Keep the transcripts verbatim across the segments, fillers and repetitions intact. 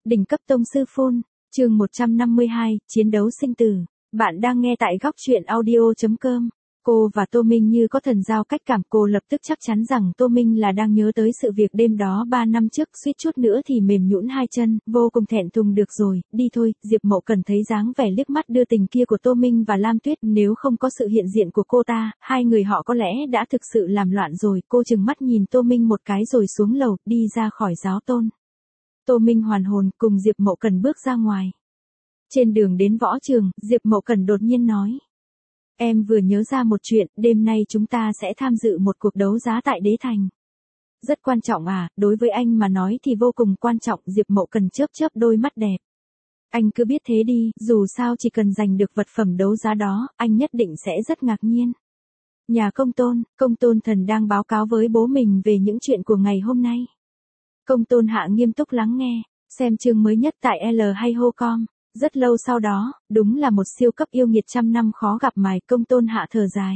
Đỉnh cấp tông sư phun, chương một trăm năm mươi hai, chiến đấu sinh tử. Bạn đang nghe tại góc truyện audio chấm com. Cô và Tô Minh như có thần giao cách cảm, cô lập tức chắc chắn rằng Tô Minh là đang nhớ tới sự việc đêm đó ba năm trước, suýt chút nữa thì mềm nhũn hai chân, vô cùng thẹn thùng. Được rồi, đi thôi. Diệp Mậu Cần thấy dáng vẻ liếc mắt đưa tình kia của Tô Minh và Lam Tuyết, nếu không có sự hiện diện của cô ta, hai người họ có lẽ đã thực sự làm loạn rồi. Cô trừng mắt nhìn Tô Minh một cái rồi xuống lầu, đi ra khỏi giáo tôn. Tô Minh hoàn hồn, cùng Diệp Mậu Cần bước ra ngoài. Trên đường đến võ trường, Diệp Mậu Cần đột nhiên nói. Em vừa nhớ ra một chuyện, đêm nay chúng ta sẽ tham dự một cuộc đấu giá tại Đế Thành. Rất quan trọng à, đối với anh mà nói thì vô cùng quan trọng. Diệp Mậu Cần chớp chớp đôi mắt đẹp. Anh cứ biết thế đi, dù sao chỉ cần giành được vật phẩm đấu giá đó, anh nhất định sẽ rất ngạc nhiên. Nhà Công Tôn, Công Tôn Thần đang báo cáo với bố mình về những chuyện của ngày hôm nay. Công Tôn Hạ nghiêm túc lắng nghe, xem chương mới nhất tại L hay Ho com. Rất lâu sau đó, đúng là một siêu cấp yêu nghiệt trăm năm khó gặp mài. Công Tôn Hạ thở dài.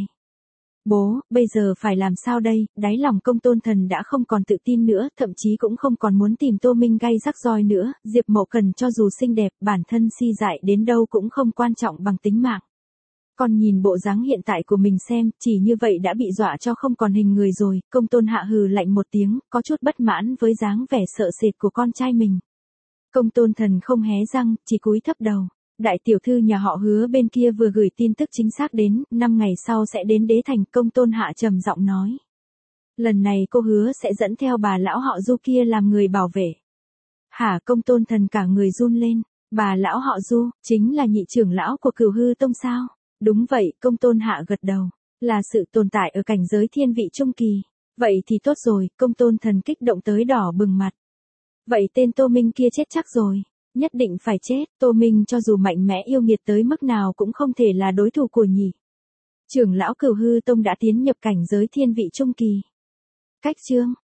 Bố, bây giờ phải làm sao đây? Đáy lòng Công Tôn Thần đã không còn tự tin nữa, thậm chí cũng không còn muốn tìm Tô Minh gay rắc roi nữa. Diệp Mậu Cần cho dù xinh đẹp, bản thân si dại đến đâu cũng không quan trọng bằng tính mạng. Còn nhìn bộ dáng hiện tại của mình xem, chỉ như vậy đã bị dọa cho không còn hình người rồi. Công Tôn Hạ hừ lạnh một tiếng, có chút bất mãn với dáng vẻ sợ sệt của con trai mình. Công Tôn Thần không hé răng, chỉ cúi thấp đầu. Đại tiểu thư nhà họ Hứa bên kia vừa gửi tin tức chính xác đến, năm ngày sau sẽ đến Đế Thành. Công Tôn Hạ trầm giọng nói. Lần này cô hứa sẽ dẫn theo bà lão họ Du kia làm người bảo vệ. Hả? Công Tôn Thần cả người run lên. Bà lão họ Du, chính là nhị trưởng lão của Cửu Hư Tông sao? Đúng vậy, Công Tôn Hạ gật đầu. Là sự tồn tại ở cảnh giới thiên vị trung kỳ. Vậy thì tốt rồi. Công Tôn Thần kích động tới đỏ bừng mặt. Vậy tên Tô Minh kia chết chắc rồi. Nhất định phải chết. Tô Minh cho dù mạnh mẽ yêu nghiệt tới mức nào cũng không thể là đối thủ của nhị trưởng lão Cửu Hư Tông đã tiến nhập cảnh giới thiên vị trung kỳ. Cách chương